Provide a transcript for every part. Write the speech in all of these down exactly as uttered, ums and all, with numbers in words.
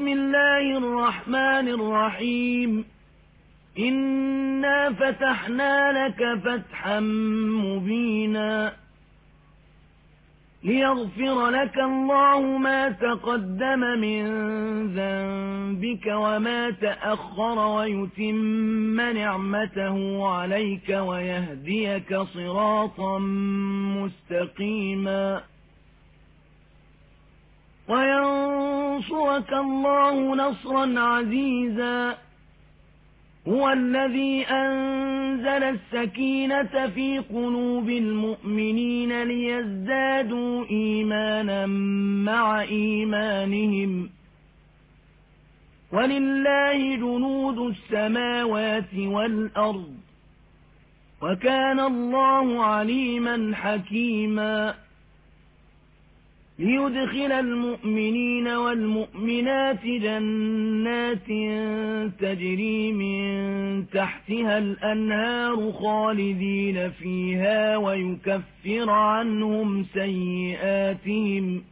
بسم الله الرحمن الرحيم إنا فتحنا لك فتحا مبينا ليغفر لك الله ما تقدم من ذنبك وما تأخر ويتم نعمته عليك ويهديك صراطا مستقيما وينصرك الله نصرا عزيزا هو الذي أنزل السكينة في قلوب المؤمنين ليزدادوا إيمانا مع إيمانهم ولله جنود السماوات والأرض وكان الله عليما حكيما ليدخل المؤمنين والمؤمنات جنات تجري من تحتها الأنهار خالدين فيها ويكفر عنهم سيئاتهم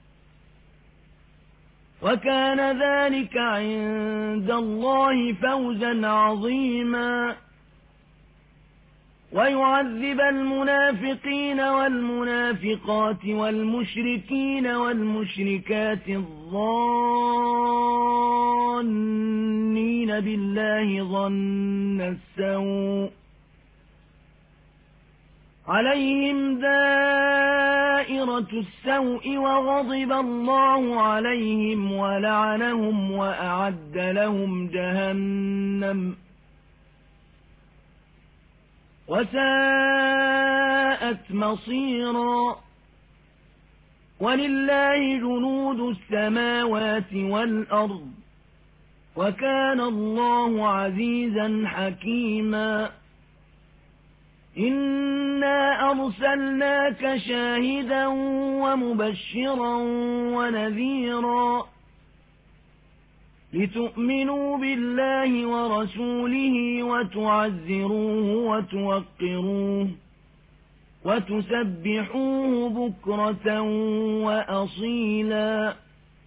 وكان ذلك عند الله فوزا عظيما ويعذب المنافقين والمنافقات والمشركين والمشركات الظانين بالله ظن السوء عليهم دائرة السوء وغضب الله عليهم ولعنهم وأعد لهم جهنم وساءت مصيرا ولله جنود السماوات والأرض وكان الله عزيزا حكيما إنا أرسلناك شاهدا ومبشرا ونذيرا لتؤمنوا بالله ورسوله وتعزروه وتوقروه وتسبحوه بكرة وأصيلا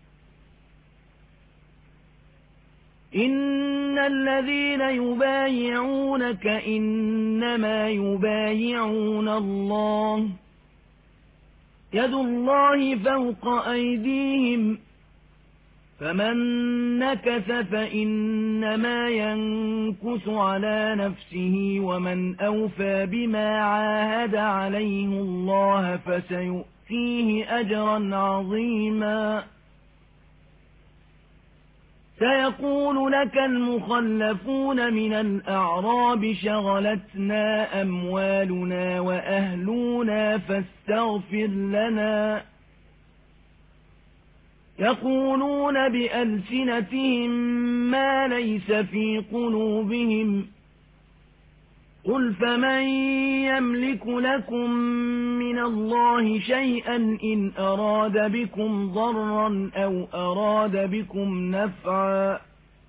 إن الذين يبايعونك إنما يبايعون الله يد الله فوق أيديهم فمن نكث فإنما ينكث على نفسه ومن أوفى بما عاهد عليه الله فسيؤتيه أجرا عظيما سيقول لك المخلفون من الأعراب شغلتنا أموالنا وأهلنا فاستغفر لنا يقولون بألسنتهم ما ليس في قلوبهم قل فمن يملك لكم من الله شيئا إن أراد بكم ضرا أو أراد بكم نفعا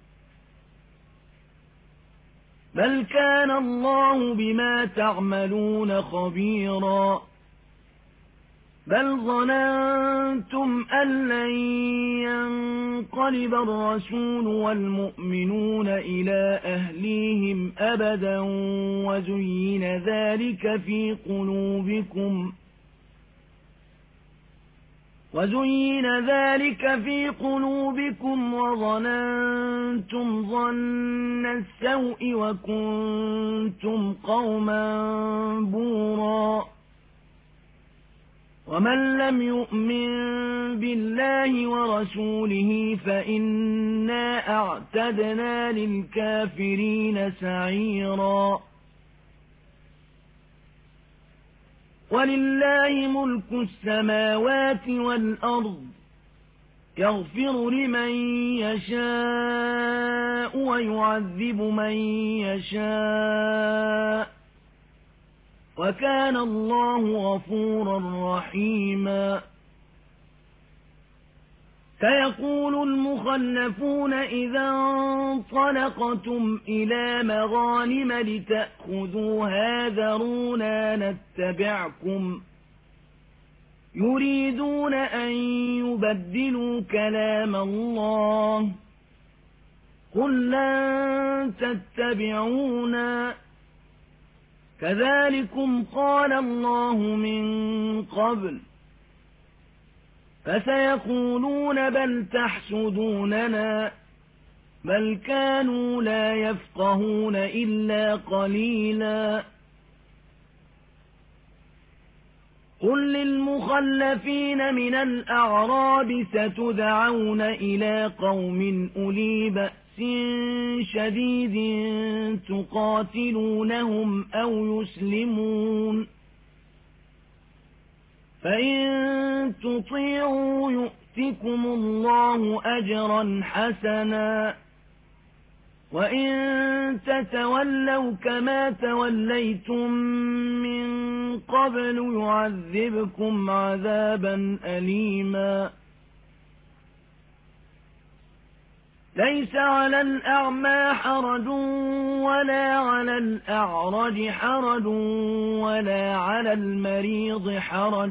بل كان الله بما تعملون خبيرا بل ظننتم أن لن ينقلب الرسول والمؤمنون إلى أهليهم أبدا وزين ذلك في قلوبكم وزين ذلك في قلوبكم وظننتم ظن السوء وكنتم قوما بورا ومن لم يؤمن بالله ورسوله فإنا أعتدنا للكافرين سعيرا ولله ملك السماوات والأرض يغفر لمن يشاء ويعذب من يشاء وكان الله غفورا رحيما سيقول المخلفون إذا انطلقتم إلى مغانم لتأخذوها ذرونا نتبعكم يريدون أن يبدلوا كلام الله قل لن تتبعونا كذلكم قال الله من قبل فسيقولون بل تحسدوننا بل كانوا لا يفقهون إلا قليلا قل للمخلفين من الأعراب ستدعون إلى قوم أولي بأس شديد تقاتلونهم أو يسلمون فإن تطيعوا يؤتكم الله أجرا حسنا وإن تتولوا كما توليتم من قبل يعذبكم عذابا أليما ليس على الأعمى حرج ولا على الأعرج حرج ولا على المريض حرج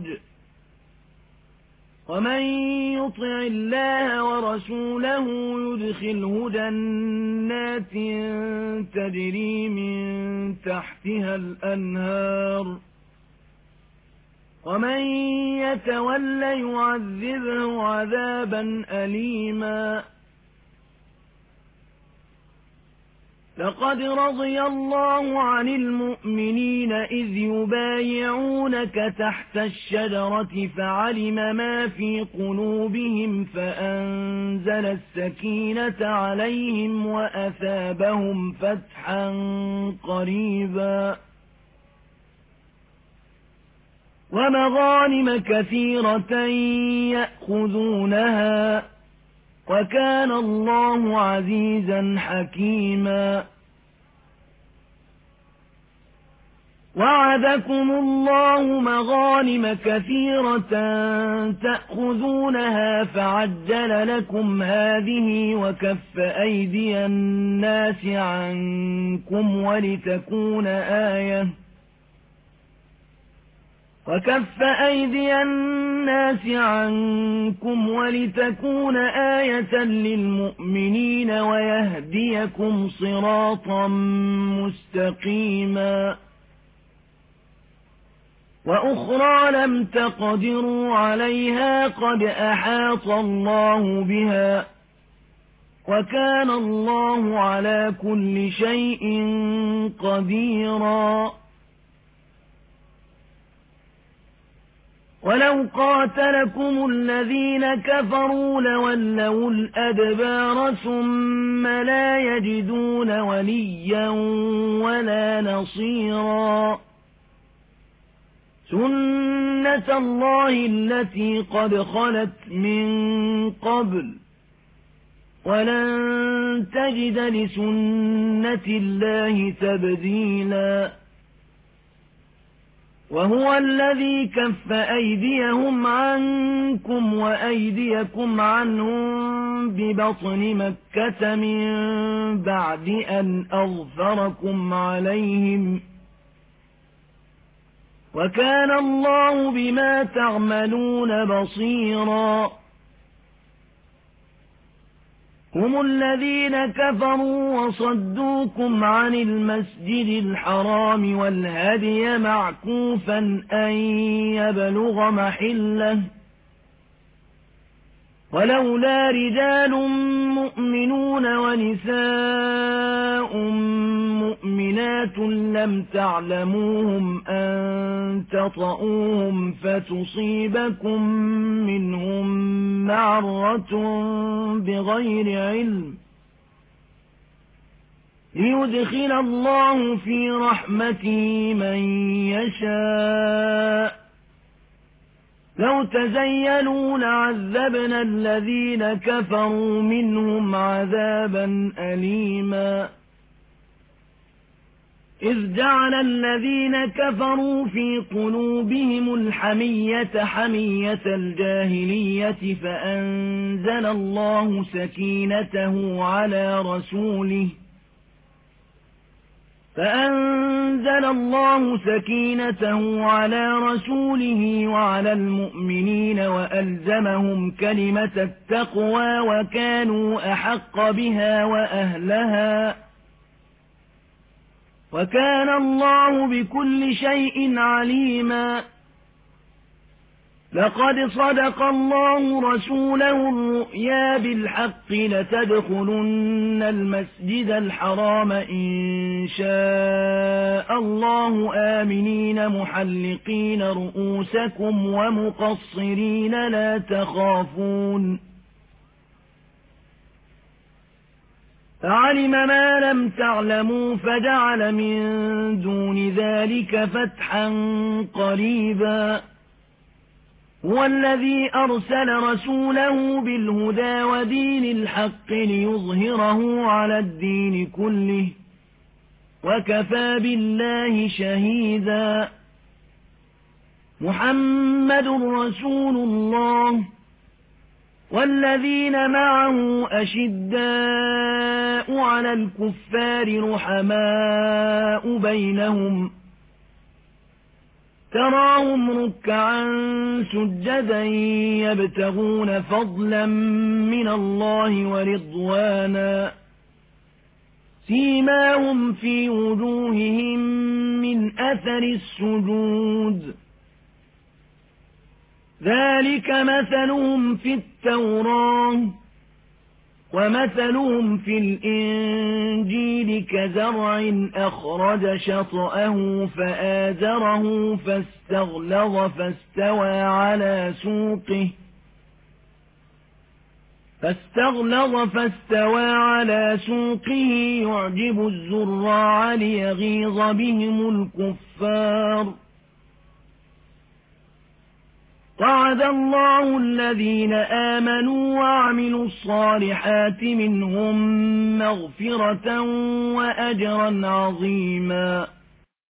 ومن يطع الله ورسوله يدخله جنات تجري من تحتها الأنهار ومن يتول يعذبه عذابا أليما لقد رضي الله عن المؤمنين إذ يبايعونك تحت الشجرة فعلم ما في قلوبهم فأنزل السكينة عليهم وأثابهم فتحا قريبا ومغانم كثيرة يأخذونها وكان الله عزيزا حكيما وعدكم الله مغانم كثيرة تأخذونها فعجل لكم هذه وكف أيدي الناس عنكم ولتكون آية وكف أيدي الناس عنكم ولتكون آية للمؤمنين ويهديكم صراطا مستقيما وأخرى لم تقدروا عليها قد أحاط الله بها وكان الله على كل شيء قديرا ولو قاتلكم الذين كفروا لولوا الأدبار ثم لا يجدون وليا ولا نصيرا سنة الله التي قد خلت من قبل ولن تجد لسنة الله تبديلا وهو الذي كف أيديهم عنكم وأيديكم عنهم ببطن مكة من بعد أن أظفركم عليهم وكان الله بما تعملون بصيرا هم الذين كفروا وصدوكم عن المسجد الحرام والهدي معكوفا أن يبلغ محله ولولا رجال مؤمنون ونساء مؤمنات لم تعلموهم أن تطؤوهم فتصيبكم منهم معرة بغير علم ليدخل الله في رحمته من يشاء لو تزيلوا لعذبنا الذين كفروا منهم عذابا أليما إذ جعل الذين كفروا في قلوبهم الحمية حمية الجاهلية فأنزل الله سكينته على رسوله فأنزل الله سكينته على رسوله وعلى المؤمنين وألزمهم كلمة التقوى وكانوا أحق بها وأهلها وكان الله بكل شيء عليما لقد صدق الله رسوله الرؤيا بالحق لتدخلن المسجد الحرام إن شاء الله آمنين محلقين رؤوسكم ومقصرين لا تخافون فعلم ما لم تعلموا فجعل من دون ذلك فتحا قريبا هو الذي أرسل رسوله بالهدى ودين الحق ليظهره على الدين كله وكفى بالله شهيدا محمد رسول الله والذين معه أشداء على الكفار رحماء بينهم تراهم ركعا سجدا يبتغون فضلا من الله ورضوانا سيماهم في وجوههم من أثر السجود ذلك مثلهم في التوراة ومثلهم في الإنجيل كزرع أخرج شطأه فآزره فاستغلظ فاستوى على سوقه فاستغلظ فاستوى على سوقه يعجب الزراع ليغيظ بهم الكفار وعد الله الذين آمنوا وعملوا الصالحات منهم مغفرة وأجرا عظيما